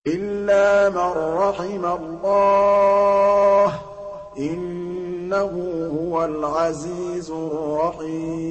إِلَّا مَن رَّحِمَ اللَّهُ ۚ إِنَّهُ هُوَ الْعَزِيزُ الرَّحِيمُ